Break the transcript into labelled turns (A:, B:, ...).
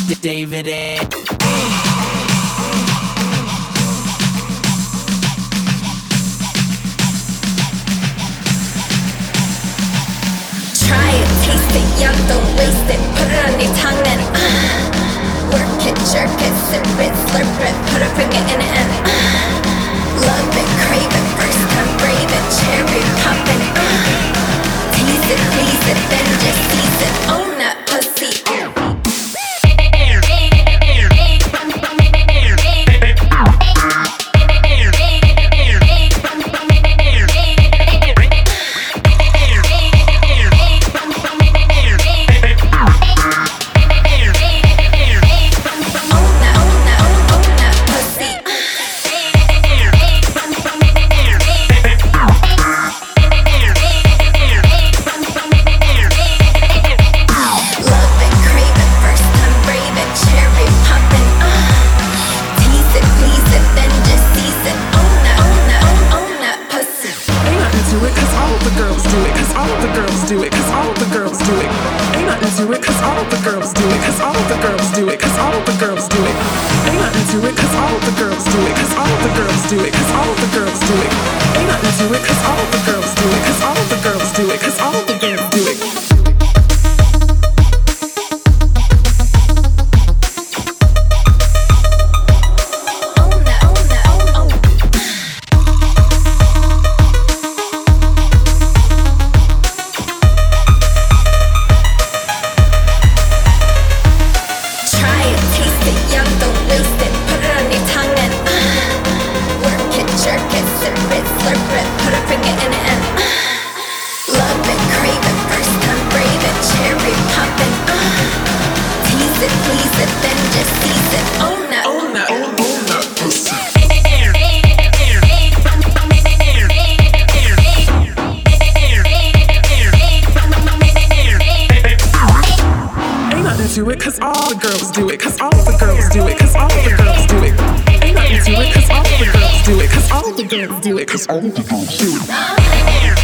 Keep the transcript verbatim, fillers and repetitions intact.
A: David and
B: try it, taste it, yum, don't waste it. Put it on your tongue and uh, work it, jerk it, sip it, slurp it, put a finger in it and uh, love it, crave it, first time brave it, cherry poppin', uh, tease it, please it, then just tease it. Own that pussy.
C: Do it, cause all the girls do it. Ain't nothing to it, cause all the girls do it, cause all the girls do it, cause all the girls do it. Ain't nothing to it, cause all the girls do it, cause all the girls do it, cause all the girls do it. Ain't nothing to it, cause all the girls do it, cause all the girls do it, cause all the girls do it. Do it, cause all the girls do it, cause all the girls do it, cause all the girls do it. Ain't nothing to it, cause all the girls do it, cause all the girls do it, cause all the girls do it.